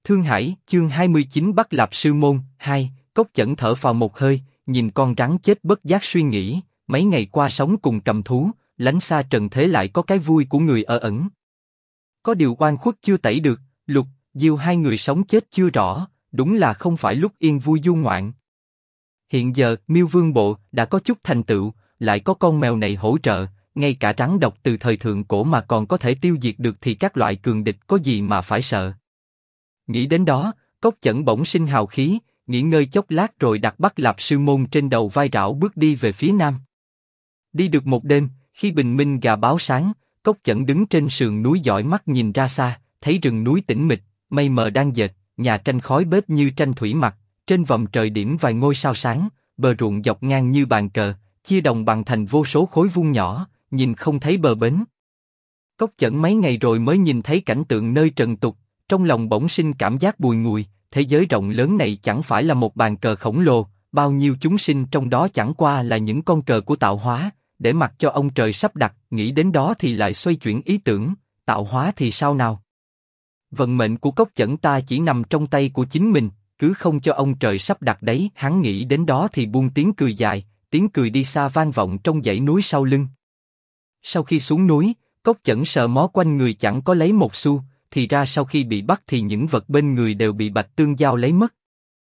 Thương Hải, chương 29 Bắt Lạp Sư Môn, 2, Cốc Chẩn thở phào một hơi, nhìn con rắn chết bất giác suy nghĩ, mấy ngày qua sống cùng cầm thú, lánh xa trần thế lại có cái vui của người ở ẩn. Có điều oan khuất chưa tẩy được, Lục, Diêu hai người sống chết chưa rõ, đúng là không phải lúc yên vui du ngoạn. Hiện giờ, Miêu Vương Bộ đã có chút thành tựu, lại có con mèo này hỗ trợ, ngay cả rắn độc từ thời thượng cổ mà còn có thể tiêu diệt được thì các loại cường địch có gì mà phải sợ. Nghĩ đến đó, Cốc Chẩn bỗng sinh hào khí, nghỉ ngơi chốc lát rồi đặt Bắt Lạp Sư Môn trên đầu vai rảo bước đi về phía nam. Đi được một đêm, khi bình minh gà báo sáng, Cốc Chẩn đứng trên sườn núi dõi mắt nhìn ra xa, thấy rừng núi tĩnh mịch, mây mờ đang dệt, nhà tranh khói bếp như tranh thủy mặc, trên vòm trời điểm vài ngôi sao sáng, bờ ruộng dọc ngang như bàn cờ, chia đồng bằng thành vô số khối vuông nhỏ, nhìn không thấy bờ bến. Cốc Chẩn mấy ngày rồi mới nhìn thấy cảnh tượng nơi trần tục, trong lòng bỗng sinh cảm giác bùi ngùi, thế giới rộng lớn này chẳng phải là một bàn cờ khổng lồ, bao nhiêu chúng sinh trong đó chẳng qua là những con cờ của tạo hóa, để mặc cho ông trời sắp đặt, nghĩ đến đó thì lại xoay chuyển ý tưởng, tạo hóa thì sao nào? Vận mệnh của Cốc Chẩn ta chỉ nằm trong tay của chính mình, cứ không cho ông trời sắp đặt đấy, hắn nghĩ đến đó thì buông tiếng cười dài, tiếng cười đi xa vang vọng trong dãy núi sau lưng. Sau khi xuống núi, Cốc Chẩn sờ mó quanh người chẳng có lấy một xu, thì ra sau khi bị bắt thì những vật bên người đều bị Bạch Tương Giao lấy mất.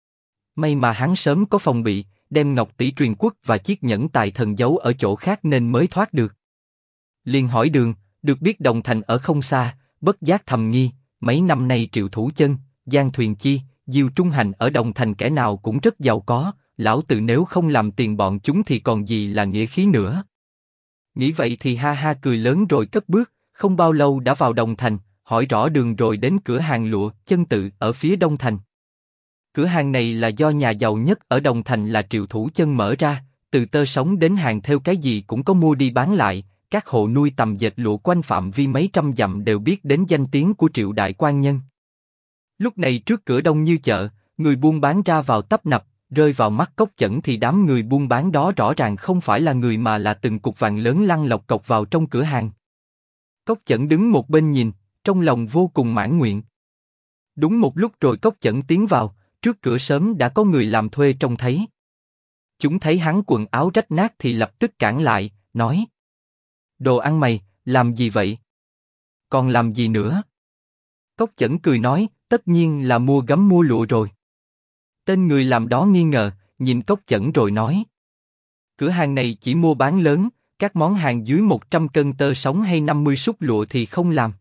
May mà hắn sớm có phòng bị, đem ngọc tỷ truyền quốc và chiếc nhẫn tài thần giấu ở chỗ khác nên mới thoát được. Liền hỏi đường, được biết Đồng Thành ở không xa, bất giác thầm nghi, mấy năm nay Triệu Thủ Chân, Giang Thuyền Chi, Diêu Trung Hành ở Đồng Thành kẻ nào cũng rất giàu có, lão tử nếu không làm tiền bọn chúng thì còn gì là nghĩa khí nữa. Nghĩ vậy thì ha ha cười lớn rồi cất bước, không bao lâu đã vào Đồng Thành, hỏi rõ đường rồi đến cửa hàng lụa Chân Tự ở phía đông thành. Cửa hàng này là do nhà giàu nhất ở Đồng Thành là Triệu Thủ Chân mở ra, từ tơ sống đến hàng thêu cái gì cũng có mua đi bán lại, các hộ nuôi tằm dệt lụa quanh phạm vi mấy trăm dặm đều biết đến danh tiếng của Triệu đại quan nhân. Lúc này trước cửa đông như chợ, người buôn bán ra vào tấp nập, rơi vào mắt Cốc Chẩn thì đám người buôn bán đó rõ ràng không phải là người mà là từng cục vàng lớn lăn lọc cọc vào trong cửa hàng. Cốc Chẩn đứng một bên nhìn, trong lòng vô cùng mãn nguyện. Đúng một lúc rồi Cốc Chẩn tiến vào, trước cửa sớm đã có người làm thuê trông thấy. Chúng thấy hắn quần áo rách nát thì lập tức cản lại, nói: Đồ ăn mày, làm gì vậy? Còn làm gì nữa? Cốc Chẩn cười nói, tất nhiên là mua gấm mua lụa rồi. Tên người làm đó nghi ngờ, nhìn Cốc Chẩn rồi nói: Cửa hàng này chỉ mua bán lớn, các món hàng dưới 100 cân tơ sống hay 50 xúc lụa thì không làm.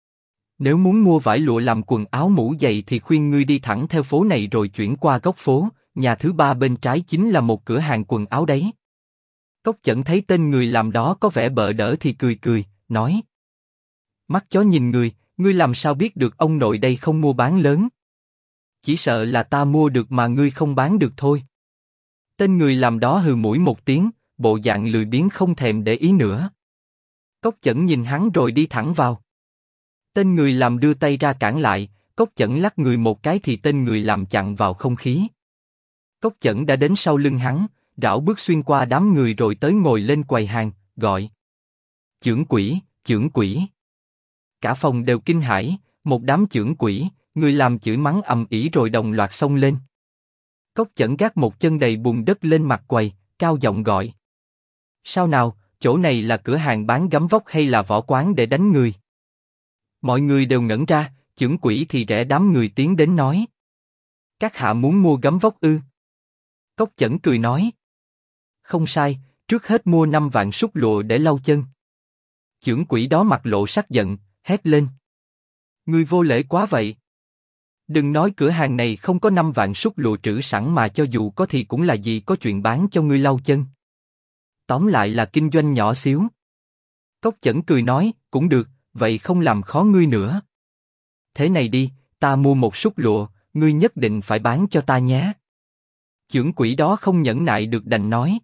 Nếu muốn mua vải lụa làm quần áo mũ giày thì khuyên ngươi đi thẳng theo phố này rồi chuyển qua góc phố, nhà thứ ba bên trái chính là một cửa hàng quần áo đấy. Cốc Chẩn thấy tên người làm đó có vẻ bợ đỡ thì cười cười, nói: Mắt chó nhìn người, ngươi làm sao biết được ông nội đây không mua bán lớn? Chỉ sợ là ta mua được mà ngươi không bán được thôi. Tên người làm đó hừ mũi một tiếng, bộ dạng lười biếng không thèm để ý nữa. Cốc Chẩn nhìn hắn rồi đi thẳng vào. Tên người làm đưa tay ra cản lại, Cốc Chẩn lắc người một cái thì tên người làm chặn vào không khí. Cốc Chẩn đã đến sau lưng hắn, rảo bước xuyên qua đám người rồi tới ngồi lên quầy hàng, gọi: Chưởng quỷ, chưởng quỷ. Cả phòng đều kinh hãi, một đám chưởng quỷ, người làm chửi mắng ầm ĩ rồi đồng loạt xông lên. Cốc Chẩn gác một chân đầy bùn đất lên mặt quầy, cao giọng gọi: Sao nào, chỗ này là cửa hàng bán gấm vóc hay là võ quán để đánh người? Mọi người đều ngẩn ra, chưởng quỷ thì rẽ đám người tiến đến nói: Các hạ muốn mua gấm vóc ư? Cốc Chẩn cười nói: Không sai, trước hết mua 5 vạn xúc lụa để lau chân. Chưởng quỷ đó mặt lộ sắc giận, hét lên: Ngươi vô lễ quá vậy! Đừng nói cửa hàng này không có 5 vạn xúc lụa trữ sẵn mà cho dù có thì cũng là gì có chuyện bán cho ngươi lau chân. Tóm lại là kinh doanh nhỏ xíu. Cốc Chẩn cười nói, cũng được, vậy không làm khó ngươi nữa. Thế này đi, ta mua một xúc lụa, ngươi nhất định phải bán cho ta nhé. Chưởng quỷ đó không nhẫn nại được đành nói: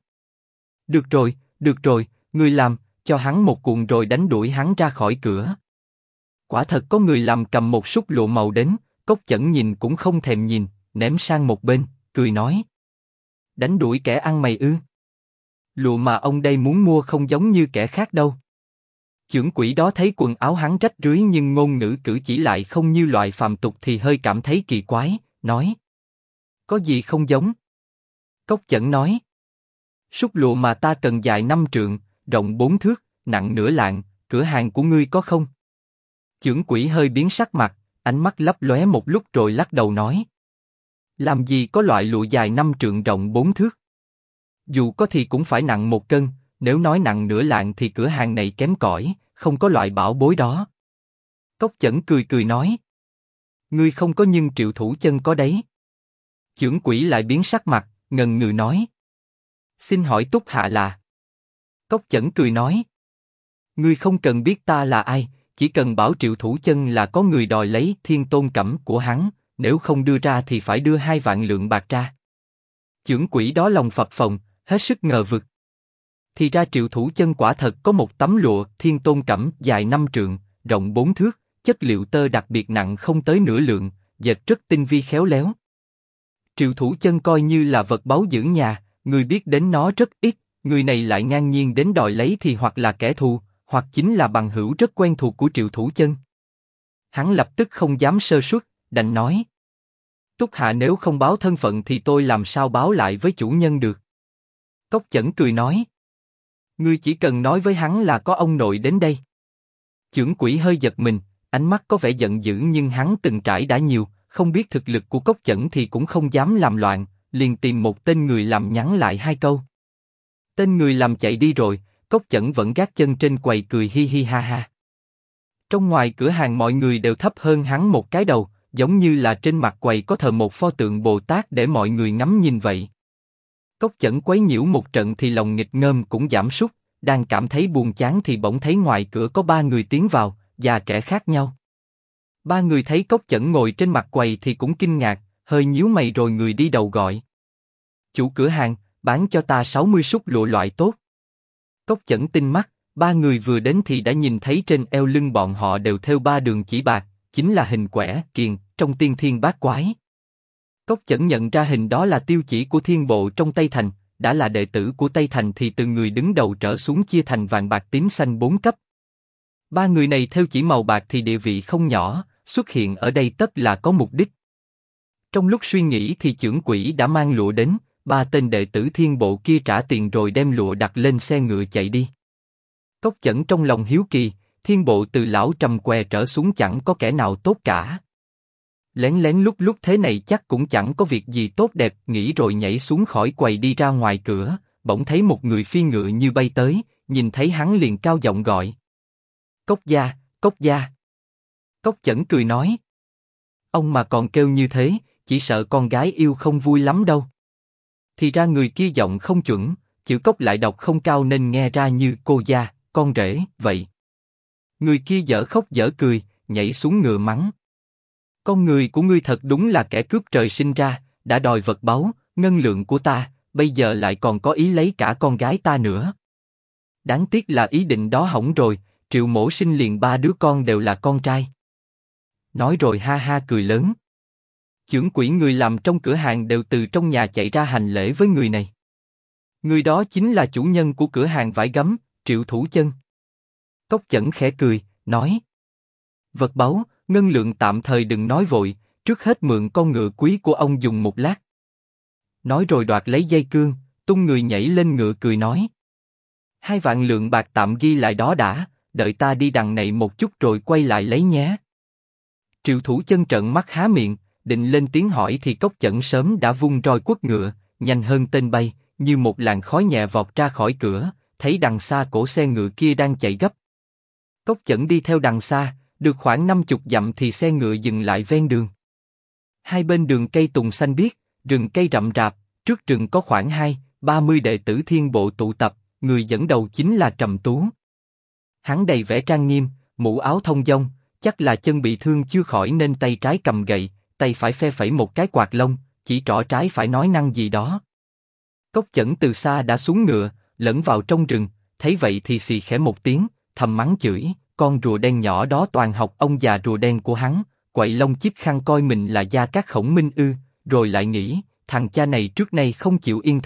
được rồi, ngươi làm, cho hắn một cuộn rồi đánh đuổi hắn ra khỏi cửa. Quả thật có người làm cầm một xúc lụa màu đến, Cốc Chẩn nhìn cũng không thèm nhìn, ném sang một bên, cười nói: Đánh đuổi kẻ ăn mày ư? Lụa mà ông đây muốn mua không giống như kẻ khác đâu. Chưởng quỷ đó thấy quần áo hắn rách rưới nhưng ngôn ngữ cử chỉ lại không như loại phàm tục thì hơi cảm thấy kỳ quái, nói. Có gì không giống? Cốc Chẩn nói. Sút lụa mà ta cần dài 5 trượng, rộng 4 thước, nặng nửa lạng, cửa hàng của ngươi có không? Chưởng quỷ hơi biến sắc mặt, ánh mắt lấp lóe một lúc rồi lắc đầu nói. Làm gì có loại lụa dài 5 trượng rộng 4 thước? Dù có thì cũng phải nặng 1 cân, nếu nói nặng nửa lạng thì cửa hàng này kém cỏi, không có loại bảo bối đó. Cốc Chẩn cười cười nói. Ngươi không có nhưng Triệu Thủ Chân có đấy. Chưởng quỷ lại biến sắc mặt, ngần ngừ nói. Xin hỏi Túc Hạ là? Cốc Chẩn cười nói. Ngươi không cần biết ta là ai, chỉ cần bảo Triệu Thủ Chân là có người đòi lấy Thiên Tôn Cẩm của hắn, nếu không đưa ra thì phải đưa 2 vạn lượng bạc ra. Chưởng quỷ đó lòng phập phồng, hết sức ngờ vực. Thì ra Triệu Thủ Chân quả thật có một tấm lụa Thiên Tôn Cẩm dài 5 trượng, rộng 4 thước, chất liệu tơ đặc biệt nặng không tới nửa lượng, dệt rất tinh vi khéo léo. Triệu Thủ Chân coi như là vật báu giữ nhà, người biết đến nó rất ít, người này lại ngang nhiên đến đòi lấy thì hoặc là kẻ thù, hoặc chính là bằng hữu rất quen thuộc của Triệu Thủ Chân. Hắn lập tức không dám sơ suất, đành nói. Túc Hạ nếu không báo thân phận thì tôi làm sao báo lại với chủ nhân được? Cốc Chẩn cười nói. Ngươi chỉ cần nói với hắn là có ông nội đến đây. Chưởng quỷ hơi giật mình, ánh mắt có vẻ giận dữ nhưng hắn từng trải đã nhiều, không biết thực lực của Cốc Chẩn thì cũng không dám làm loạn, liền tìm một tên người làm nhắn lại 2 câu. Tên người làm chạy đi rồi, Cốc Chẩn vẫn gác chân trên quầy cười hi hi ha ha. Trong ngoài cửa hàng mọi người đều thấp hơn hắn một cái đầu, giống như là trên mặt quầy có thờ một pho tượng Bồ Tát để mọi người ngắm nhìn vậy. Cốc Chẩn quấy nhiễu một trận thì lòng nghịch ngợm cũng giảm sút, đang cảm thấy buồn chán thì bỗng thấy ngoài cửa có 3 người tiến vào, già trẻ khác nhau. 3 người thấy Cốc Chẩn ngồi trên mặt quầy thì cũng kinh ngạc, hơi nhíu mày rồi người đi đầu gọi. Chủ cửa hàng, bán cho ta 60 sút lụa loại tốt. Cốc Chẩn tinh mắt, 3 người vừa đến thì đã nhìn thấy trên eo lưng bọn họ đều thêu 3 đường chỉ bạc, chính là hình quẻ, kiền, trong tiên thiên bát quái. Cốc Chẩn nhận ra hình đó là tiêu chỉ của thiên bộ trong Tây Thành, đã là đệ tử của Tây Thành thì từ người đứng đầu trở xuống chia thành vàng bạc tím xanh 4 cấp. 3 người này theo chỉ màu bạc thì địa vị không nhỏ, xuất hiện ở đây tất là có mục đích. Trong lúc suy nghĩ thì chưởng quỷ đã mang lụa đến, 3 tên đệ tử thiên bộ kia trả tiền rồi đem lụa đặt lên xe ngựa chạy đi. Cốc Chẩn trong lòng hiếu kỳ, thiên bộ từ lão trầm què trở xuống chẳng có kẻ nào tốt cả. Lén lén lúc lúc thế này chắc cũng chẳng có việc gì tốt đẹp, nghĩ rồi nhảy xuống khỏi quầy đi ra ngoài cửa, bỗng thấy một người phi ngựa như bay tới, nhìn thấy hắn liền cao giọng gọi. Cốc gia, Cốc gia. Cốc Chẩn cười nói. Ông mà còn kêu như thế, chỉ sợ con gái yêu không vui lắm đâu. Thì ra người kia giọng không chuẩn, chữ Cốc lại đọc không cao nên nghe ra như cô gia, con rể, vậy. Người kia dở khóc dở cười, nhảy xuống ngựa mắng. Con người của ngươi thật đúng là kẻ cướp trời sinh ra, đã đòi vật báu, ngân lượng của ta, bây giờ lại còn có ý lấy cả con gái ta nữa. Đáng tiếc là ý định đó hỏng rồi, Triệu mỗ sinh liền 3 đứa con đều là con trai. Nói rồi ha ha cười lớn. Chưởng quỷ người làm trong cửa hàng đều từ trong nhà chạy ra hành lễ với người này. Người đó chính là chủ nhân của cửa hàng vải gấm, Triệu Thủ Chân. Cốc Chẩn khẽ cười, nói. Vật báu, ngân lượng tạm thời đừng nói vội, trước hết mượn con ngựa quý của ông dùng một lát. Nói rồi đoạt lấy dây cương, tung người nhảy lên ngựa cười nói. 2 vạn lượng bạc tạm ghi lại đó đã, đợi ta đi đằng này một chút rồi quay lại lấy nhé. Triệu Thủ Chân trợn mắt há miệng, định lên tiếng hỏi thì Cốc Chẩn sớm đã vung roi quất ngựa, nhanh hơn tên bay, như một làn khói nhẹ vọt ra khỏi cửa, thấy đằng xa cổ xe ngựa kia đang chạy gấp. Cốc Chẩn đi theo đằng xa, được khoảng 50 dặm thì xe ngựa dừng lại ven đường. Hai bên đường cây tùng xanh biếc, rừng cây rậm rạp, trước rừng có khoảng 20-30 đệ tử thiên bộ tụ tập, người dẫn đầu chính là Trầm Tú. Hắn đầy vẻ trang nghiêm, mũ áo thông dong, chắc là chân bị thương chưa khỏi nên tay trái cầm gậy, tay phải phe phẩy một cái quạt lông, chỉ trỏ trái phải nói năng gì đó. Cốc Chẩn từ xa đã xuống ngựa, lẫn vào trong rừng, thấy vậy thì xì khẽ một tiếng, thầm mắng chửi, con rùa đen nhỏ đó toàn học ông già rùa đen của hắn, quậy lông chích khăn coi mình là Gia Cát Khổng Minh ư, rồi lại nghĩ, thằng cha này trước nay không chịu yên thân,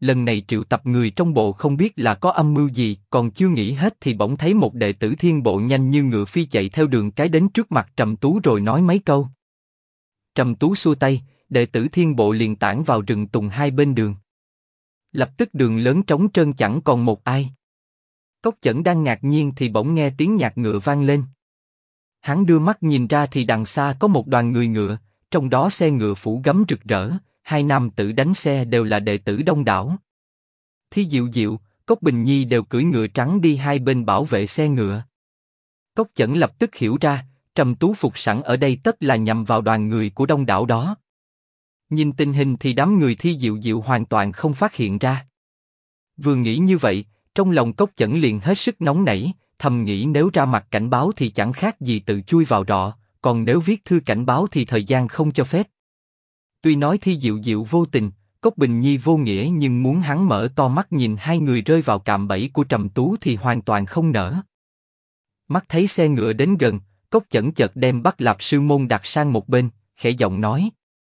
lần này triệu tập người trong bộ không biết là có âm mưu gì, còn chưa nghĩ hết thì bỗng thấy một đệ tử Thiên Bộ nhanh như ngựa phi chạy theo đường cái đến trước mặt Trầm Tú rồi nói mấy câu. Trầm Tú xua tay, đệ tử Thiên Bộ liền tản vào rừng tùng hai bên đường. Lập tức đường lớn trống trơn chẳng còn một ai. Cốc Chẩn đang ngạc nhiên thì bỗng nghe tiếng nhạc ngựa vang lên. Hắn đưa mắt nhìn ra thì đằng xa có một đoàn người ngựa, trong đó xe ngựa phủ gấm rực rỡ, hai nam tử đánh xe đều là đệ tử đông đảo. Thi Diệu Diệu, Cốc Bình Nhi đều cưỡi ngựa trắng đi hai bên bảo vệ xe ngựa. Cốc Chẩn lập tức hiểu ra, Trầm Tú phục sẵn ở đây tất là nhằm vào đoàn người của đông đảo đó. Nhìn tình hình thì đám người Thi Diệu Diệu hoàn toàn không phát hiện ra. Vừa nghĩ như vậy, trong lòng Cốc Chẩn liền hết sức nóng nảy, thầm nghĩ nếu ra mặt cảnh báo thì chẳng khác gì tự chui vào rọ, còn nếu viết thư cảnh báo thì thời gian không cho phép. Tuy nói Thi Diệu Diệu vô tình, Cốc Bình Nhi vô nghĩa, nhưng muốn hắn mở to mắt nhìn hai người rơi vào cạm bẫy của Trầm Tú thì hoàn toàn không nỡ. Mắt thấy xe ngựa đến gần, Cốc Chẩn chợt đem Bắc Lạp Sư Môn đặt sang một bên, khẽ giọng nói: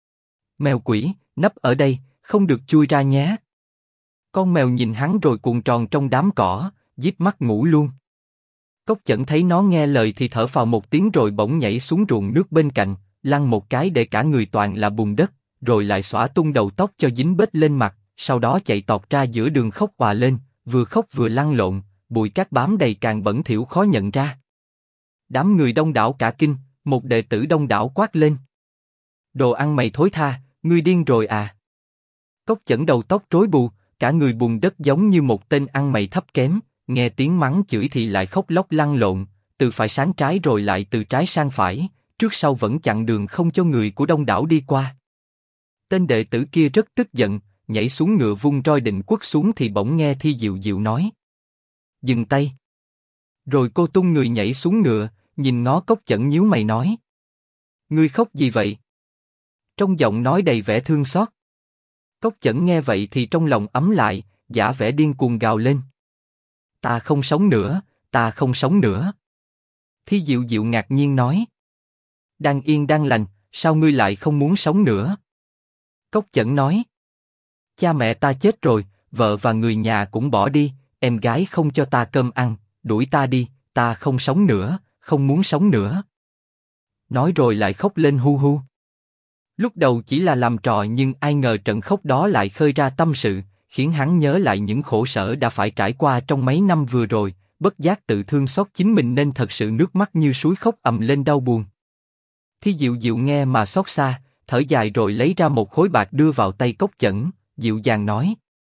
Mèo quỷ, nấp ở đây, không được chui ra nhé. Con mèo nhìn hắn rồi cuộn tròn trong đám cỏ, díp mắt ngủ luôn. Cốc Chẩn thấy nó nghe lời thì thở phào một tiếng rồi bỗng nhảy xuống ruộng nước bên cạnh, lăn một cái để cả người toàn là bùn đất, rồi lại xõa tung đầu tóc cho dính bết lên mặt, sau đó chạy tọt ra giữa đường khóc òa lên, vừa khóc vừa lăn lộn, bụi cát bám đầy càng bẩn thỉu khó nhận ra. Đám người đông đảo cả kinh, một đệ tử đông đảo quát lên: Đồ ăn mày thối tha, ngươi điên rồi à? Cốc Chẩn đầu tóc rối bù, cả người bùn đất giống như một tên ăn mày thấp kém, nghe tiếng mắng chửi thì lại khóc lóc lăn lộn, từ phải sang trái rồi lại từ trái sang phải, trước sau vẫn chặn đường không cho người của đông đảo đi qua. Tên đệ tử kia rất tức giận, nhảy xuống ngựa vung roi định quất xuống thì bỗng nghe Thi Diệu Diệu nói: Dừng tay. Rồi cô tung người nhảy xuống ngựa, nhìn ngó Cốc Chẩn nhíu mày nói: Ngươi khóc gì vậy? Trong giọng nói đầy vẻ thương xót. Cốc Chẩn nghe vậy thì trong lòng ấm lại, giả vẻ điên cuồng gào lên: Ta không sống nữa, ta không sống nữa. Thi Diệu Diệu ngạc nhiên nói: Đang yên đang lành, sao ngươi lại không muốn sống nữa? Cốc Chẩn nói: Cha mẹ ta chết rồi, vợ và người nhà cũng bỏ đi, em gái không cho ta cơm ăn, đuổi ta đi, ta không sống nữa, không muốn sống nữa. Nói rồi lại khóc lên hu hu. Lúc đầu chỉ là làm trò nhưng ai ngờ trận khóc đó lại khơi ra tâm sự, khiến hắn nhớ lại những khổ sở đã phải trải qua trong mấy năm vừa rồi, bất giác tự thương xót chính mình nên thật sự nước mắt như suối khóc ầm lên đau buồn. Thi Diệu Diệu nghe mà xót xa, thở dài rồi lấy ra một khối bạc đưa vào tay Cốc Chẩn, dịu dàng nói: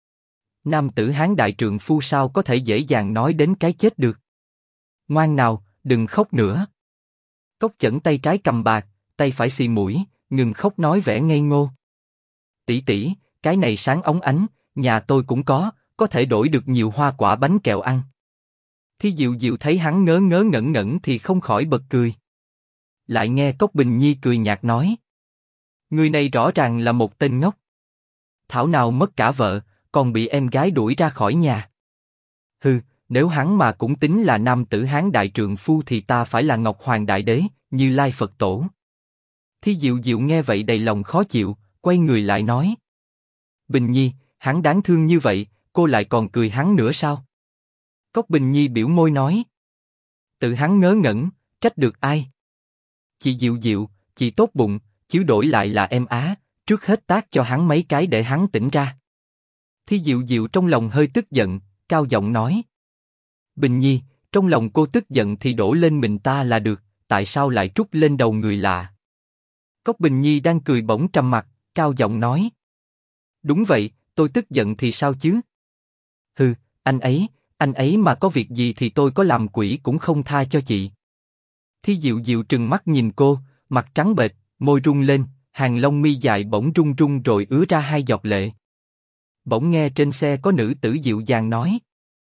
Nam tử Hán đại trượng phu sao có thể dễ dàng nói đến cái chết được. Ngoan nào, đừng khóc nữa. Cốc Chẩn tay trái cầm bạc, tay phải xì mũi, ngừng khóc nói vẻ ngây ngô: Tỷ tỷ, cái này sáng óng ánh, nhà tôi cũng có thể đổi được nhiều hoa quả bánh kẹo ăn. Thi Diệu Diệu thấy hắn ngớ ngớ ngẩn ngẩn thì không khỏi bật cười. Lại nghe Cốc Bình Nhi cười nhạt nói: Người này rõ ràng là một tên ngốc. Thảo nào mất cả vợ, còn bị em gái đuổi ra khỏi nhà. Hừ, nếu hắn mà cũng tính là nam tử Hán đại trượng phu thì ta phải là Ngọc Hoàng Đại Đế, Như Lai Phật Tổ. Thi Diệu Diệu nghe vậy đầy lòng khó chịu, quay người lại nói: Bình Nhi, hắn đáng thương như vậy, cô lại còn cười hắn nữa sao? Cốc Bình Nhi biểu môi nói: Tự hắn ngớ ngẩn, trách được ai? Chị Diệu Diệu, chị tốt bụng, chứ đổi lại là em á, trước hết tát cho hắn mấy cái để hắn tỉnh ra. Thi Diệu Diệu trong lòng hơi tức giận, cao giọng nói: Bình Nhi, trong lòng cô tức giận thì đổ lên mình ta là được, tại sao lại trút lên đầu người lạ? Cốc Bình Nhi đang cười bỗng trầm mặt, cao giọng nói: Đúng vậy, tôi tức giận thì sao chứ? Hừ, anh ấy mà có việc gì thì tôi có làm quỷ cũng không tha cho chị. Thi Diệu Diệu trừng mắt nhìn cô, mặt trắng bệch, môi rung lên, hàng lông mi dài bỗng rung rung rồi ứa ra hai giọt lệ. Bỗng nghe trên xe có nữ tử dịu dàng nói: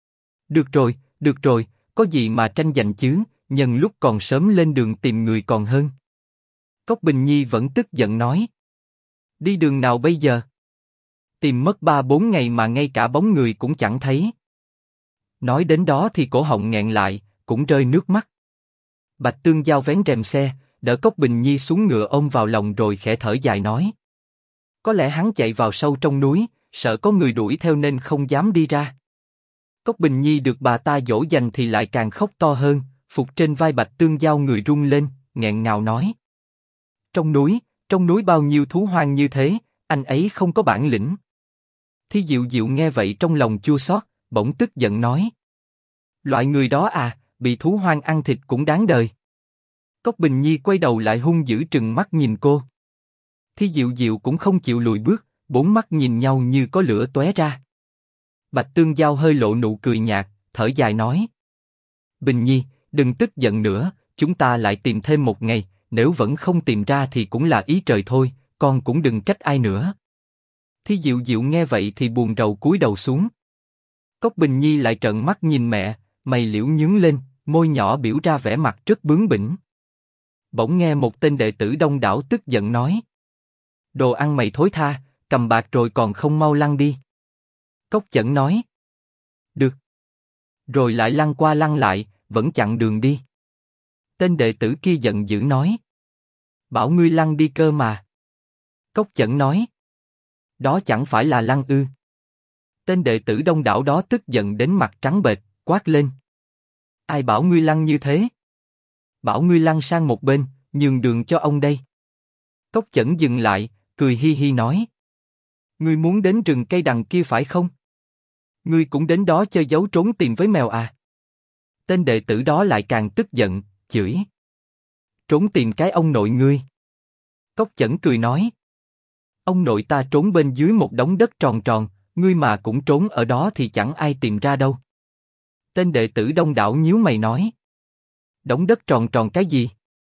được rồi, có gì mà tranh giành chứ, nhân lúc còn sớm lên đường tìm người còn hơn. Cốc Bình Nhi vẫn tức giận nói: Đi đường nào bây giờ? Tìm mất 3-4 ngày mà ngay cả bóng người cũng chẳng thấy. Nói đến đó thì cổ họng nghẹn lại, cũng rơi nước mắt. Bạch Tương Giao vén rèm xe, đỡ Cốc Bình Nhi xuống ngựa ôm vào lòng rồi khẽ thở dài nói: Có lẽ hắn chạy vào sâu trong núi, sợ có người đuổi theo nên không dám đi ra. Cốc Bình Nhi được bà ta dỗ dành thì lại càng khóc to hơn, phục trên vai Bạch Tương Giao người run lên, nghẹn ngào nói. Trong núi bao nhiêu thú hoang như thế, anh ấy không có bản lĩnh. Thi Diệu Diệu nghe vậy trong lòng chua xót, bỗng tức giận nói. Loại người đó à, bị thú hoang ăn thịt cũng đáng đời. Cốc Bình Nhi quay đầu lại hung dữ trừng mắt nhìn cô. Thi Diệu Diệu cũng không chịu lùi bước, bốn mắt nhìn nhau như có lửa tóe ra. Bạch Tương Giao hơi lộ nụ cười nhạt, thở dài nói. Bình Nhi, đừng tức giận nữa, chúng ta lại tìm thêm một ngày, nếu vẫn không tìm ra thì cũng là ý trời thôi, con cũng đừng trách ai nữa. Thi Diệu Diệu nghe vậy thì buồn rầu cúi đầu xuống. Cốc Bình Nhi lại trợn mắt nhìn mẹ, mày liễu nhướng lên, môi nhỏ biểu ra vẻ mặt rất bướng bỉnh. Bỗng nghe một tên đệ tử đông đảo tức giận nói. Đồ ăn mày thối tha, cầm bạc rồi còn không mau lăn đi. Cốc Chẩn nói. Được. Rồi lại lăn qua lăn lại, vẫn chặn đường đi. Tên đệ tử kia giận dữ nói. Bảo ngươi lăn đi cơ mà. Cốc Chẩn nói. Đó chẳng phải là lăn ư. Tên đệ tử đông đảo đó tức giận đến mặt trắng bệch, quát lên. Ai bảo ngươi lăn như thế? Bảo ngươi lăn sang một bên, nhường đường cho ông đây. Cốc Chẩn dừng lại, cười hi hi nói. Ngươi muốn đến rừng cây đằng kia phải không? Ngươi cũng đến đó chơi giấu trốn tìm với mèo à? Tên đệ tử đó lại càng tức giận, chửi. Trốn tìm cái ông nội ngươi. Cốc Chẩn cười nói. Ông nội ta trốn bên dưới một đống đất tròn tròn, ngươi mà cũng trốn ở đó thì chẳng ai tìm ra đâu. Tên đệ tử đông đảo nhíu mày nói. Đống đất tròn tròn cái gì?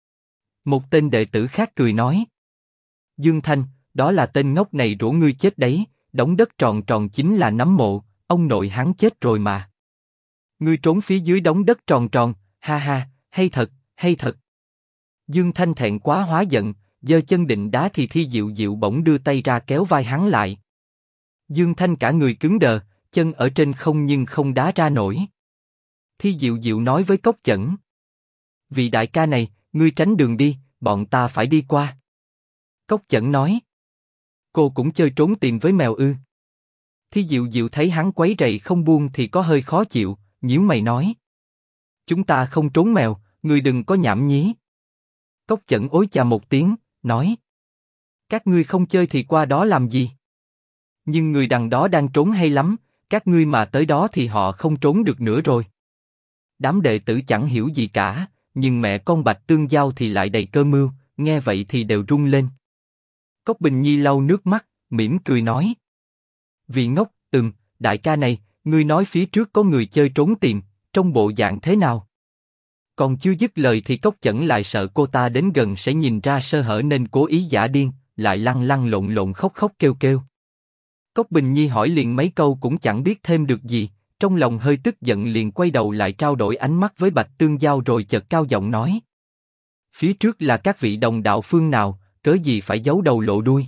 Một tên đệ tử khác cười nói. Dương Thanh, đó là tên ngốc này rủ ngươi chết đấy, đống đất tròn tròn chính là nấm mộ, ông nội hắn chết rồi mà. Ngươi trốn phía dưới đống đất tròn tròn, ha ha, hay thật, hay thật. Dương Thanh thẹn quá hóa giận, giơ chân định đá thì Thi Diệu Diệu bỗng đưa tay ra kéo vai hắn lại. Dương Thanh cả người cứng đờ, chân ở trên không nhưng không đá ra nổi. Thi Diệu Diệu nói với Cốc Chẩn. Vị đại ca này, ngươi tránh đường đi, bọn ta phải đi qua. Cốc Chẩn nói. Cô cũng chơi trốn tìm với mèo ư? Thi Diệu Diệu thấy hắn quấy rầy không buông thì có hơi khó chịu, nhíu mày nói. Chúng ta không trốn mèo, ngươi đừng có nhảm nhí. Cốc Chẩn ối chà một tiếng, nói. Các ngươi không chơi thì qua đó làm gì? Nhưng người đằng đó đang trốn hay lắm, các ngươi mà tới đó thì họ không trốn được nữa rồi. Đám đệ tử chẳng hiểu gì cả, nhưng mẹ con Bạch Tương Giao thì lại đầy cơ mưu, nghe vậy thì đều run lên. Cốc Bình Nhi lau nước mắt, mỉm cười nói. Vì ngốc, đại ca này, ngươi nói phía trước có người chơi trốn tìm, trong bộ dạng thế nào? Còn chưa dứt lời thì Cốc Chẩn lại sợ cô ta đến gần sẽ nhìn ra sơ hở nên cố ý giả điên, lại lăn lăn lộn lộn khóc khóc kêu kêu. Cốc Bình Nhi hỏi liền mấy câu cũng chẳng biết thêm được gì, trong lòng hơi tức giận liền quay đầu lại trao đổi ánh mắt với Bạch Tương Giao rồi chợt cao giọng nói. Phía trước là các vị đồng đạo phương nào, cớ gì phải giấu đầu lộ đuôi?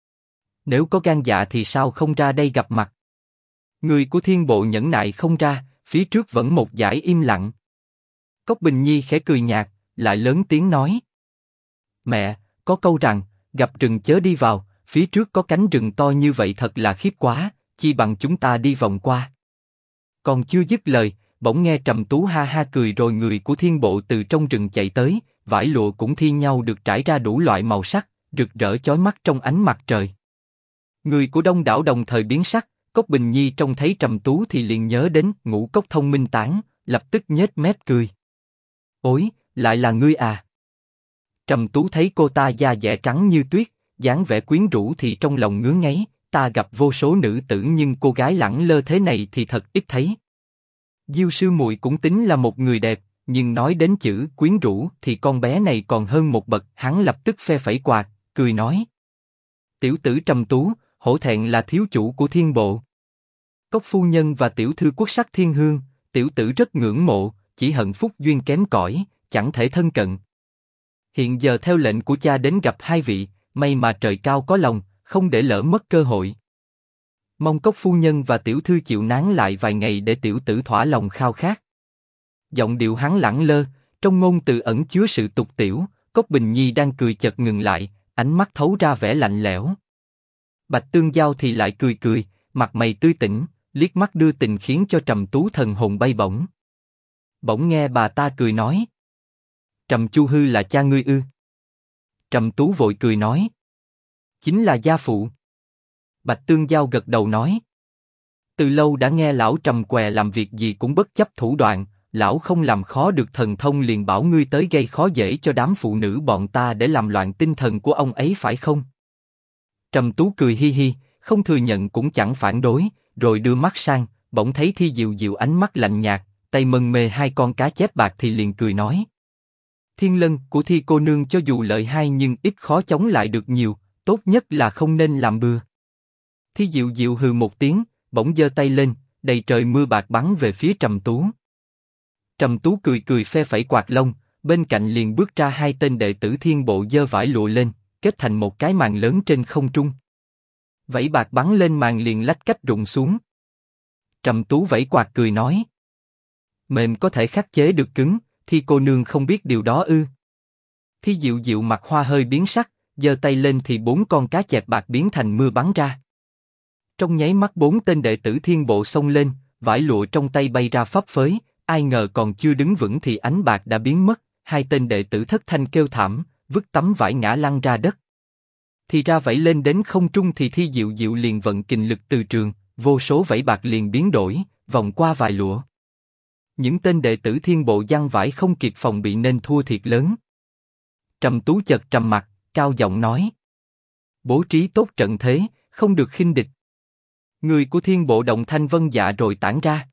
Nếu có gan dạ thì sao không ra đây gặp mặt? Người của Thiên Bộ nhẫn nại không ra, phía trước vẫn một dải im lặng. Cốc Bình Nhi khẽ cười nhạt, lại lớn tiếng nói. Mẹ, có câu rằng, gặp rừng chớ đi vào, phía trước có cánh rừng to như vậy thật là khiếp quá, chi bằng chúng ta đi vòng qua. Còn chưa dứt lời, bỗng nghe Trầm Tú ha ha cười rồi người của Thiên Bộ từ trong rừng chạy tới, vải lụa cũng thi nhau được trải ra đủ loại màu sắc, rực rỡ chói mắt trong ánh mặt trời. Người của đông đảo đồng thời biến sắc, Cốc Bình Nhi trông thấy Trầm Tú thì liền nhớ đến Ngũ Cốc Thông Minh Tán, lập tức nhếch mép cười. Ôi, lại là ngươi à? Trầm Tú thấy cô ta da dẻ trắng như tuyết, dáng vẻ quyến rũ thì trong lòng ngứa ngáy, ta gặp vô số nữ tử nhưng cô gái lẳng lơ thế này thì thật ít thấy. Diêu sư muội cũng tính là một người đẹp, nhưng nói đến chữ quyến rũ thì con bé này còn hơn một bậc. Hắn lập tức phe phẩy quạt, cười nói: Tiểu tử Trầm Tú, hổ thẹn là thiếu chủ của Thiên Bộ. Cốc phu nhân và tiểu thư Quốc Sắc Thiên Hương, tiểu tử rất ngưỡng mộ, chỉ hận phúc duyên kém cỏi, chẳng thể thân cận. Hiện giờ theo lệnh của cha đến gặp hai vị, may mà trời cao có lòng, không để lỡ mất cơ hội. Mong Cốc phu nhân và tiểu thư chịu nán lại vài ngày để tiểu tử thỏa lòng khao khát. Giọng điệu hắn lẳng lơ, trong ngôn từ ẩn chứa sự tục tiểu. Cốc Bình Nhi đang cười chợt ngừng lại, ánh mắt thấu ra vẻ lạnh lẽo. Bạch Tương Giao thì lại cười cười, mặt mày tươi tỉnh, liếc mắt đưa tình khiến cho Trầm Tú thần hồn bay bổng. Bỗng nghe bà ta cười nói: Trầm Chu Hư là cha ngươi ư? Trầm Tú vội cười nói: Chính là gia phụ. Bạch Tương Giao gật đầu nói: Từ lâu đã nghe lão Trầm què làm việc gì cũng bất chấp thủ đoạn, lão không làm khó được thần thông liền bảo ngươi tới gây khó dễ cho đám phụ nữ bọn ta để làm loạn tinh thần của ông ấy phải không? Trầm Tú cười hi hi, không thừa nhận cũng chẳng phản đối, rồi đưa mắt sang, bỗng thấy Thi Diệu Diệu ánh mắt lạnh nhạt, tay mân mê hai con cá chép bạc thì liền cười nói: Thiên lân của Thi cô nương cho dù lợi hai nhưng ít khó chống lại được nhiều, tốt nhất là không nên làm bừa. Thi Diệu Diệu hừ một tiếng, bỗng giơ tay lên, đầy trời mưa bạc bắn về phía Trầm Tú. Trầm Tú cười cười phe phẩy quạt lông, bên cạnh liền bước ra hai tên đệ tử Thiên Bộ giơ vải lụa lên, kết thành một cái màn lớn trên không trung. Vảy bạc bắn lên màn liền lách cách rụng xuống. Trầm Tú vẫy quạt cười nói: Mềm có thể khắc chế được cứng, Thi cô nương không biết điều đó ư? Thi Diệu Diệu mặt hoa hơi biến sắc, giơ tay lên thì 4 con cá chẹp bạc biến thành mưa bắn ra. Trong nháy mắt 4 tên đệ tử Thiên Bộ xông lên, vải lụa trong tay bay ra phấp phới, ai ngờ còn chưa đứng vững thì ánh bạc đã biến mất, hai tên đệ tử thất thanh kêu thảm, vứt tấm vải ngã lăn ra đất. Thì ra vẫy lên đến không trung thì Thi Diệu Diệu liền vận kình lực từ trường, vô số vảy bạc liền biến đổi, vòng qua vài lụa. Những tên đệ tử Thiên Bộ giăng vải không kịp phòng bị nên thua thiệt lớn. Trầm Tú chợt trầm mặt, cao giọng nói: Bố trí tốt trận thế, không được khinh địch. Người của Thiên Bộ động thanh vân dạ rồi tản ra.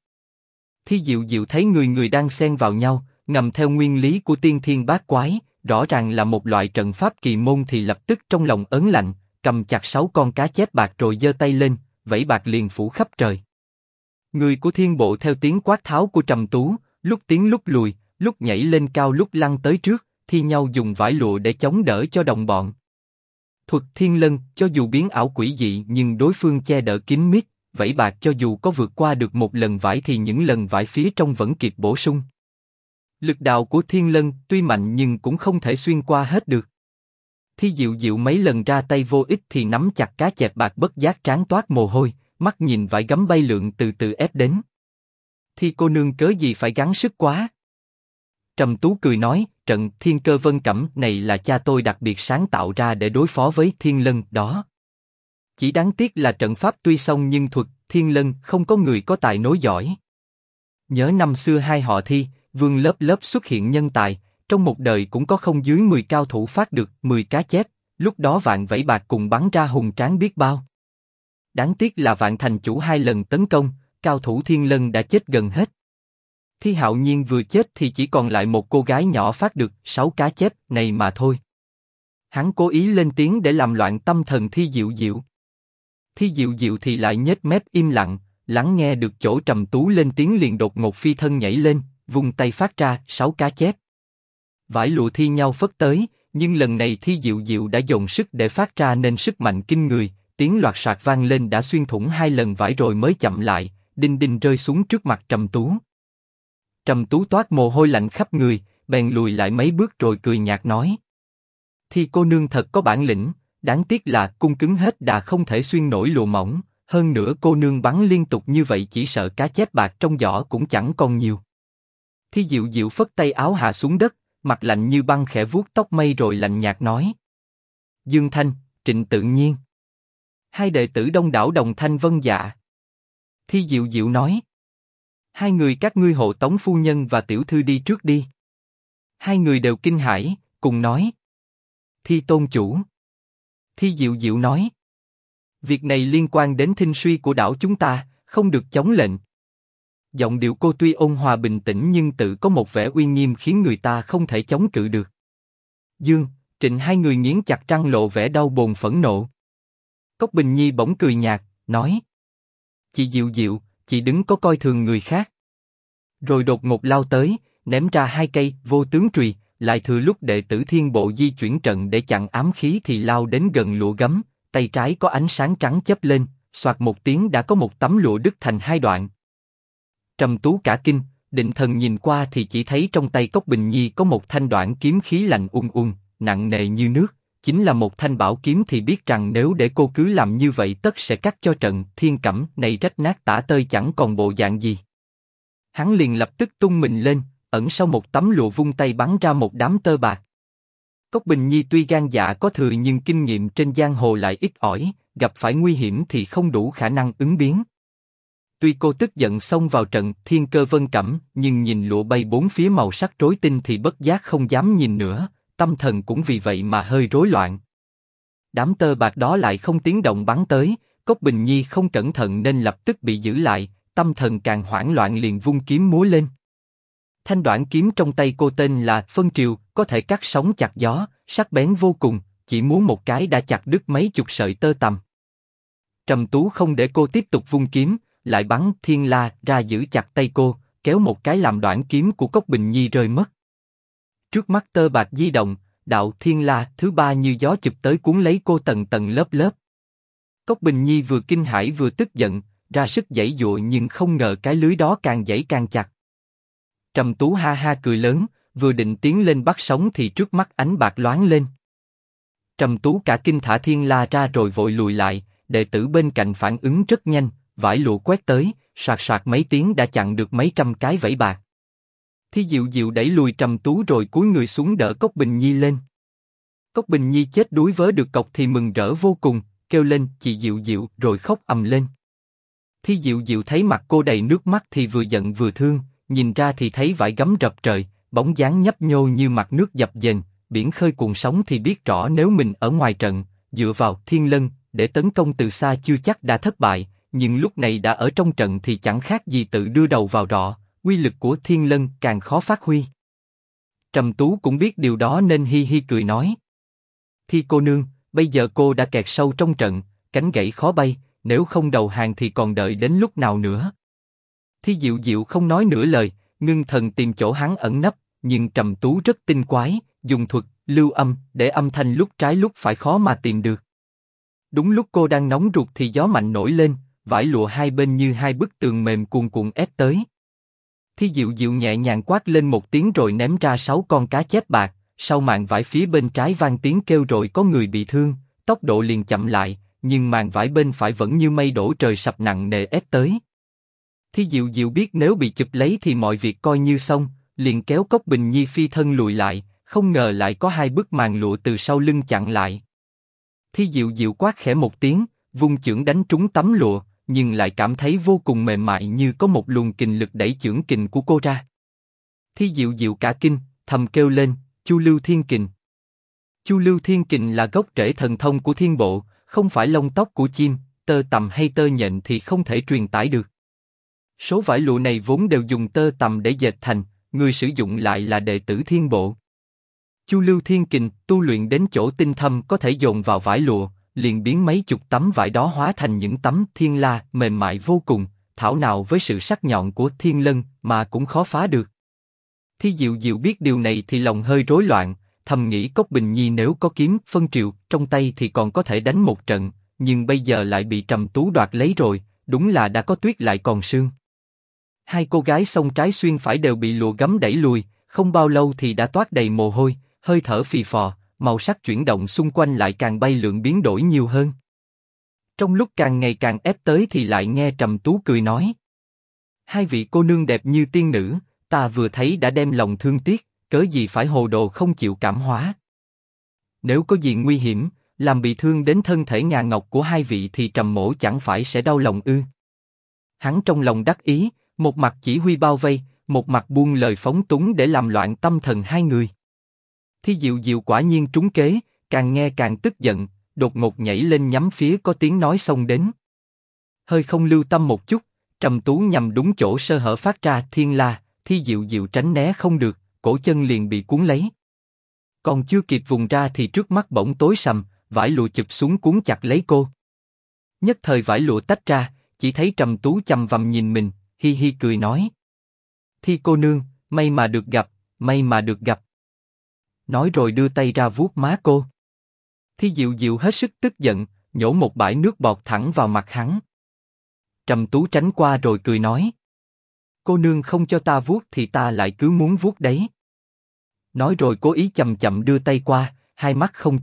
Thi Diệu Diệu thấy người người đang xen vào nhau, ngầm theo nguyên lý của tiên thiên bát quái, rõ ràng là một loại trận pháp kỳ môn thì lập tức trong lòng ớn lạnh, cầm chặt 6 con cá chép bạc rồi giơ tay lên, vẫy bạc liền phủ khắp trời. Người của Thiên Bộ theo tiếng quát tháo của Trầm Tú, lúc tiến lúc lùi, lúc nhảy lên cao lúc lăn tới trước, thi nhau dùng vải lụa để chống đỡ cho đồng bọn. Thuật Thiên Lân cho dù biến ảo quỷ dị nhưng đối phương che đỡ kín mít, vảy bạc cho dù có vượt qua được một lần vải thì những lần vải phía trong vẫn kịp bổ sung. Lực đạo của Thiên Lân tuy mạnh nhưng cũng không thể xuyên qua hết được. Thi Diệu Diệu mấy lần ra tay vô ích thì nắm chặt cá chẹp bạc bất giác trán toát mồ hôi, mắt nhìn vải gấm bay lượn từ từ ép đến. Thi cô nương cớ gì phải gắng sức quá? Trầm Tú cười nói: Trận Thiên Cơ Vân Cẩm này là cha tôi đặc biệt sáng tạo ra để đối phó với Thiên Lân đó. Chỉ đáng tiếc là trận pháp tuy xong nhưng thuật Thiên Lân không có người có tài nối giỏi. Nhớ năm xưa hai họ Thi, Vương lớp lớp xuất hiện nhân tài, trong một đời cũng có không dưới 10 cao thủ phát được 10 cá chép, lúc đó vạn vảy bạc cùng bắn ra hùng tráng biết bao. Đáng tiếc là Vạn Thành Chủ 2 lần tấn công, cao thủ Thiên Lân đã chết gần hết. Thi Hạo Nhiên vừa chết thì chỉ còn lại một cô gái nhỏ phát được 6 cá chép này mà thôi. Hắn cố ý lên tiếng để làm loạn tâm thần Thi Diệu Diệu. Thi Diệu Diệu thì lại nhếch mép im lặng, lắng nghe được chỗ Trầm Tú lên tiếng liền đột ngột phi thân nhảy lên, vung tay phát ra 6 cá chép. Vải lụa thi nhau phất tới, nhưng lần này Thi Diệu Diệu đã dồn sức để phát ra nên sức mạnh kinh người, tiếng loạt soạt vang lên đã xuyên thủng 2 lần vải rồi mới chậm lại, đinh đinh rơi xuống trước mặt Trầm Tú. Trầm Tú toát mồ hôi lạnh khắp người, bèn lùi lại mấy bước rồi cười nhạt nói: Thi cô nương thật có bản lĩnh, đáng tiếc là cung cứng hết đà không thể xuyên nổi lụa mỏng, hơn nữa cô nương bắn liên tục như vậy chỉ sợ cá chép bạc trong giỏ cũng chẳng còn nhiều. Thi Diệu Diệu phất tay áo hạ xuống đất, mặt lạnh như băng khẽ vuốt tóc mây rồi lạnh nhạt nói: Dương Thanh, Trịnh Tự Nhiên. Hai đệ tử đông đảo đồng thanh vâng dạ. Thi Diệu Diệu nói: Hai người các ngươi hộ tống phu nhân và tiểu thư đi trước đi. Hai người đều kinh hãi, cùng nói: Thi tôn chủ. Thi Diệu Diệu nói: Việc này liên quan đến thinh suy của đảo chúng ta, không được chống lệnh. Giọng điệu cô tuy ôn hòa bình tĩnh nhưng tự có một vẻ uy nghiêm khiến người ta không thể chống cự được. Dương, Trịnh hai người nghiến chặt răng lộ vẻ đau bồn phẫn nộ. Cốc Bình Nhi bỗng cười nhạt, nói: Chị Diệu Diệu, chị đứng có coi thường người khác. Rồi đột ngột lao tới, ném ra 2 cây vô tướng trùy, lại thừa lúc đệ tử Thiên Bộ di chuyển trận để chặn ám khí thì lao đến gần lụa gấm, tay trái có ánh sáng trắng chớp lên, soạt một tiếng đã có một tấm lụa đứt thành 2 đoạn. Trầm Tú cả kinh, định thần nhìn qua thì chỉ thấy trong tay Cốc Bình Nhi có một thanh đoạn kiếm khí lạnh nặng nề như nước, chính là một thanh bảo kiếm thì biết rằng nếu để cô cứ làm như vậy tất sẽ cắt cho trận thiên cẩm này rách nát tả tơi chẳng còn bộ dạng gì. Hắn liền lập tức tung mình lên, ẩn sau một tấm lụa vung tay bắn ra một đám tơ bạc. Cốc Bình Nhi tuy gan dạ có thừa nhưng kinh nghiệm trên giang hồ lại ít ỏi, gặp phải nguy hiểm thì không đủ khả năng ứng biến. Tuy cô tức giận xông vào trận thiên cơ vân cẩm, nhưng nhìn lụa bay bốn phía màu sắc rối tinh thì bất giác không dám nhìn nữa, tâm thần cũng vì vậy mà hơi rối loạn. Đám tơ bạc đó lại không tiếng động bắn tới, Cốc Bình Nhi không cẩn thận nên lập tức bị giữ lại, tâm thần càng hoảng loạn liền vung kiếm múa lên. Thanh đoạn kiếm trong tay cô tên là Phân Triều, có thể cắt sóng chặt gió, sắc bén vô cùng, chỉ múa một cái đã chặt đứt mấy chục sợi tơ tằm. Trầm Tú không để cô tiếp tục vung kiếm, lại bắn thiên la ra giữ chặt tay cô, kéo một cái làm đoạn kiếm của Cốc Bình Nhi rơi mất. Trước mắt tơ bạc di động, đạo thiên la thứ ba như gió chụp tới cuốn lấy cô tầng tầng lớp lớp. Cốc Bình Nhi vừa kinh hãi vừa tức giận, ra sức giãy giụa nhưng không ngờ cái lưới đó càng giãy càng chặt. Trầm Tú ha ha cười lớn, vừa định tiến lên bắt sống thì trước mắt ánh bạc loáng lên. Trầm Tú cả kinh thả thiên la ra rồi vội lùi lại, đệ tử bên cạnh phản ứng rất nhanh, vải lụa quét tới, soạt soạt mấy tiếng đã chặn được mấy trăm cái vảy bạc. Thi Diệu Diệu đẩy lùi Trầm Tú rồi cúi người xuống đỡ Cốc Bình Nhi lên. Cốc Bình Nhi chết đuối vớ được cọc thì mừng rỡ vô cùng, kêu lên chị Diệu Diệu rồi khóc ầm lên. Thi Diệu Diệu thấy mặt cô đầy nước mắt thì vừa giận vừa thương, nhìn ra thì thấy vải gấm rập trời, bóng dáng nhấp nhô như mặt nước dập dềnh, biển khơi cuồn sóng thì biết rõ nếu mình ở ngoài trận, dựa vào Thiên Lân để tấn công từ xa chưa chắc đã thất bại, nhưng lúc này đã ở trong trận thì chẳng khác gì tự đưa đầu vào rọ, uy lực của Thiên Lân càng khó phát huy. Trầm Tú cũng biết điều đó nên hi hi cười nói: Thi cô nương, bây giờ cô đã kẹt sâu trong trận, cánh gãy khó bay, nếu không đầu hàng thì còn đợi đến lúc nào nữa? Thi Diệu Diệu không nói nửa lời, ngưng thần tìm chỗ hắn ẩn nấp, nhưng Trầm Tú rất tinh quái, dùng thuật lưu âm để âm thanh lúc trái lúc phải khó mà tìm được. Đúng lúc cô đang nóng ruột thì gió mạnh nổi lên, vải lụa hai bên như hai bức tường mềm cuồn cuộn ép tới. Thi Diệu Diệu nhẹ nhàng quát lên một tiếng rồi ném ra 6 con cá chép bạc, sau màn vải phía bên trái vang tiếng kêu rồi có người bị thương, tốc độ liền chậm lại, nhưng màn vải bên phải vẫn như mây đổ trời sập nặng nề ép tới. Thi Diệu Diệu biết nếu bị chụp lấy thì mọi việc coi như xong, liền kéo Cốc Bình Nhi phi thân lùi lại, không ngờ lại có hai bức màn lụa từ sau lưng chặn lại. Thi Diệu Diệu quát khẽ một tiếng, vung chưởng đánh trúng tấm lụa, nhưng lại cảm thấy vô cùng mềm mại như có một luồng kình lực đẩy chưởng kình của cô ra. Thi Diệu Diệu cả kinh, thầm kêu lên: Chu Lưu Thiên Kình. Chu Lưu Thiên Kình là gốc rễ thần thông của thiên bộ, không phải lông tóc của chim, tơ tằm hay tơ nhện thì không thể truyền tải được. Số vải lụa này vốn đều dùng tơ tằm để dệt thành, người sử dụng lại là đệ tử thiên bộ. Chu Lưu Thiên Kình tu luyện đến chỗ tinh thâm có thể dồn vào vải lụa, liền biến mấy chục tấm vải đó hóa thành những tấm thiên la mềm mại vô cùng, thảo nào với sự sắc nhọn của Thiên Lân mà cũng khó phá được. Thi Diệu Diệu biết điều này thì lòng hơi rối loạn, thầm nghĩ Cốc Bình Nhi nếu có kiếm Phân Triều trong tay thì còn có thể đánh một trận, nhưng bây giờ lại bị Trầm Tú đoạt lấy rồi, đúng là đã có tuyết lại còn sương. Hai cô gái xông trái xuyên phải đều bị lụa gấm đẩy lùi, không bao lâu thì đã toát đầy mồ hôi, hơi thở phì phò, màu sắc chuyển động xung quanh lại càng bay lượn biến đổi nhiều hơn. Trong lúc càng ngày càng ép tới thì lại nghe Trầm Tú cười nói: Hai vị cô nương đẹp như tiên nữ, ta vừa thấy đã đem lòng thương tiếc, cớ gì phải hồ đồ không chịu cảm hóa. Nếu có gì nguy hiểm, làm bị thương đến thân thể ngà ngọc của hai vị thì Trầm mỗ chẳng phải sẽ đau lòng ư? Hắn trong lòng đắc ý, một mặt chỉ huy bao vây, một mặt buông lời phóng túng để làm loạn tâm thần hai người. Thi Diệu Diệu quả nhiên trúng kế, càng nghe càng tức giận, đột ngột nhảy lên nhắm phía có tiếng nói xông đến. Hơi không lưu tâm một chút, Trầm Tú nhằm đúng chỗ sơ hở phát ra thiên la, Thi Diệu Diệu tránh né không được, cổ chân liền bị cuốn lấy. Còn chưa kịp vùng ra thì trước mắt bỗng tối sầm, vải lụa chụp xuống cuốn chặt lấy cô. Nhất thời vải lụa tách ra, chỉ thấy Trầm Tú chằm vằm nhìn mình, hi hi cười nói: Thi cô nương, may mà được gặp, may mà được gặp. Nói rồi đưa tay ra vuốt má cô. Thi Diệu Diệu hết sức tức giận, nhổ một bãi nước bọt thẳng vào mặt hắn. Trầm Tú tránh qua rồi cười nói: Cô nương không cho ta vuốt thì ta lại cứ muốn vuốt đấy. Nói rồi cố ý chậm chậm đưa tay qua, hai mắt không chớp,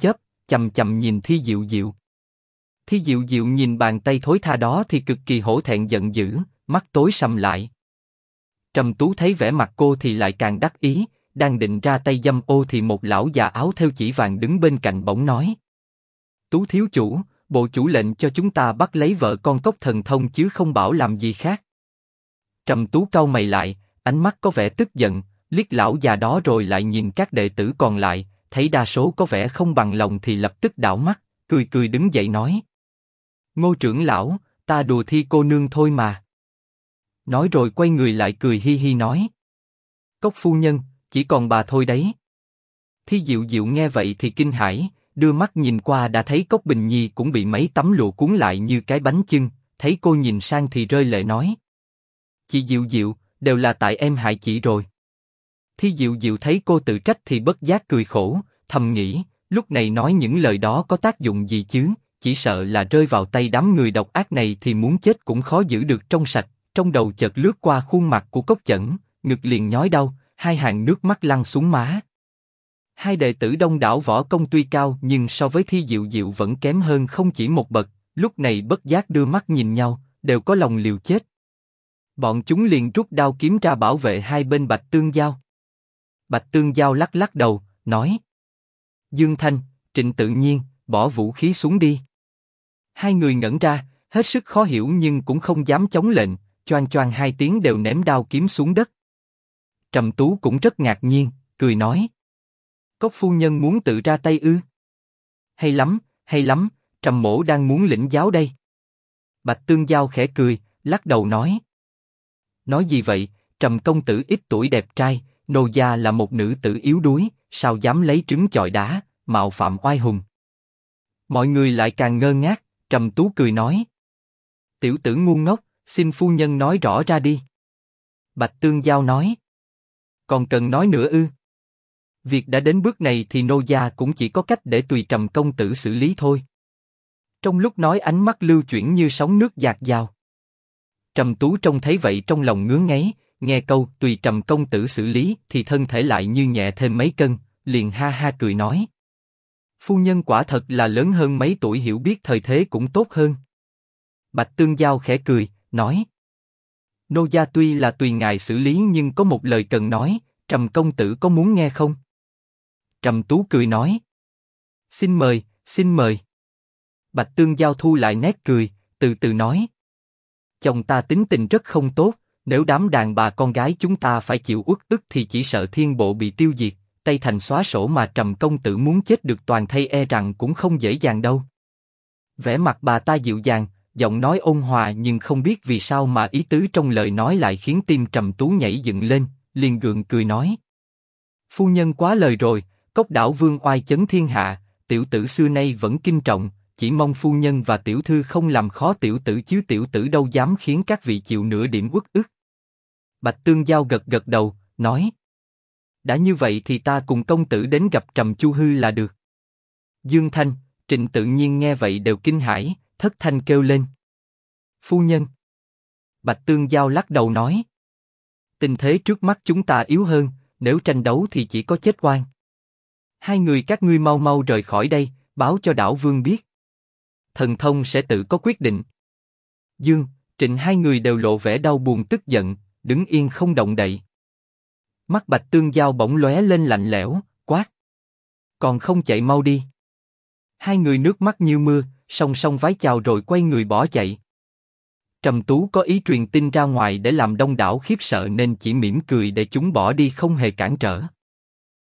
chằm chằm nhìn Thi Diệu Diệu. Thi Diệu Diệu nhìn bàn tay thối tha đó thì cực kỳ hổ thẹn giận dữ, mắt tối sầm lại. Trầm Tú thấy vẻ mặt cô thì lại càng đắc ý, đang định ra tay dâm ô thì một lão già áo thêu chỉ vàng đứng bên cạnh bỗng nói: Tú thiếu chủ, bộ chủ lệnh cho chúng ta bắt lấy vợ con Cốc Thần Thông chứ không bảo làm gì khác. Trầm Tú cau mày lại, ánh mắt có vẻ tức giận, liếc lão già đó rồi lại nhìn các đệ tử còn lại, thấy đa số có vẻ không bằng lòng thì lập tức đảo mắt, cười cười đứng dậy nói: Ngô trưởng lão, ta đùa Thi cô nương thôi mà. Nói rồi quay người lại cười hi hi nói: Cốc phu nhân, chỉ còn bà thôi đấy. Thi Diệu Diệu nghe vậy thì kinh hãi, đưa mắt nhìn qua đã thấy Cốc Bình Nhi cũng bị mấy tấm lụa cuốn lại như cái bánh chưng, thấy cô nhìn sang thì rơi lệ nói: Chị Diệu Diệu, đều là tại em hại chị rồi. Thi Diệu Diệu thấy cô tự trách thì bất giác cười khổ, thầm nghĩ, lúc này nói những lời đó có tác dụng gì chứ, chỉ sợ là rơi vào tay đám người độc ác này thì muốn chết cũng khó giữ được trong sạch. Trong đầu chợt lướt qua khuôn mặt của Cốc Chẩn, ngực liền nhói đau, hai hàng nước mắt lăn xuống má. Hai đệ tử đông đảo võ công tuy cao nhưng so với Thi Diệu Diệu vẫn kém hơn không chỉ một bậc, lúc này bất giác đưa mắt nhìn nhau, đều có lòng liều chết. Bọn chúng liền rút đao kiếm ra bảo vệ hai bên Bạch Tương Giao. Bạch Tương Giao lắc lắc đầu, nói: Dương Thanh, Trịnh Tự Nhiên, bỏ vũ khí xuống đi. Hai người ngẩn ra, hết sức khó hiểu nhưng cũng không dám chống lệnh, choang choang hai tiếng đều ném đao kiếm xuống đất. Trầm Tú cũng rất ngạc nhiên, cười nói: Cốc phu nhân muốn tự ra tay ư? Hay lắm, Trầm mỗ đang muốn lĩnh giáo đây. Bạch Tương Giao khẽ cười, lắc đầu nói: Nói gì vậy, Trầm công tử ít tuổi đẹp trai, nô gia là một nữ tử yếu đuối, sao dám lấy trứng chọi đá, mạo phạm oai hùng. Mọi người lại càng ngơ ngác, Trầm Tú cười nói: Tiểu tử ngu ngốc, xin phu nhân nói rõ ra đi. Bạch Tương Giao nói: Còn cần nói nữa ư? Việc đã đến bước này thì nô gia cũng chỉ có cách để tùy Trầm công tử xử lý thôi. Trong lúc nói ánh mắt lưu chuyển như sóng nước dạt dào. Trầm Tú trông thấy vậy trong lòng ngứa ngáy, nghe câu tùy Trầm công tử xử lý thì thân thể lại như nhẹ thêm mấy cân, liền ha ha cười nói: Phu nhân quả thật là lớn hơn mấy tuổi, hiểu biết thời thế cũng tốt hơn. Bạch Tương Giao khẽ cười, nói: Nô gia tuy là tùy ngài xử lý nhưng có một lời cần nói, Trầm công tử có muốn nghe không? Trầm Tú cười nói: Xin mời, xin mời. Bạch Tương Giao thu lại nét cười, từ từ nói: Chồng ta tính tình rất không tốt, nếu đám đàn bà con gái chúng ta phải chịu uất ức thì chỉ sợ thiên bộ bị tiêu diệt, Tây Thành xóa sổ mà Trầm công tử muốn chết được toàn thây e rằng cũng không dễ dàng đâu. Vẻ mặt bà ta dịu dàng, giọng nói ôn hòa nhưng không biết vì sao mà ý tứ trong lời nói lại khiến tim Trầm Tú nhảy dựng lên, liền gượng cười nói: Phu nhân quá lời rồi, Cốc đảo vương oai chấn thiên hạ, tiểu tử xưa nay vẫn kinh trọng, chỉ mong phu nhân và tiểu thư không làm khó tiểu tử chứ tiểu tử đâu dám khiến các vị chịu nửa điểm uất ức. Bạch Tương Giao gật gật đầu, nói: Đã như vậy thì ta cùng công tử đến gặp Trầm Chu Hư là được. Dương Thanh, Trịnh Tự Nhiên nghe vậy đều kinh hãi, thất thanh kêu lên: Phu nhân. Bạch Tương Giao lắc đầu nói: Tình thế trước mắt chúng ta yếu hơn, nếu tranh đấu thì chỉ có chết oan. Hai người các ngươi mau mau rời khỏi đây, báo cho đảo vương biết. Thần thông sẽ tự có quyết định. Dương, Trịnh hai người đều lộ vẻ đau buồn tức giận, đứng yên không động đậy. Mắt Bạch Tương Giao bỗng lóe lên lạnh lẽo, quát: Còn không chạy mau đi. Hai người nước mắt như mưa, song song vái chào rồi quay người bỏ chạy. Trầm Tú có ý truyền tin ra ngoài để làm đông đảo khiếp sợ nên chỉ mỉm cười để chúng bỏ đi không hề cản trở.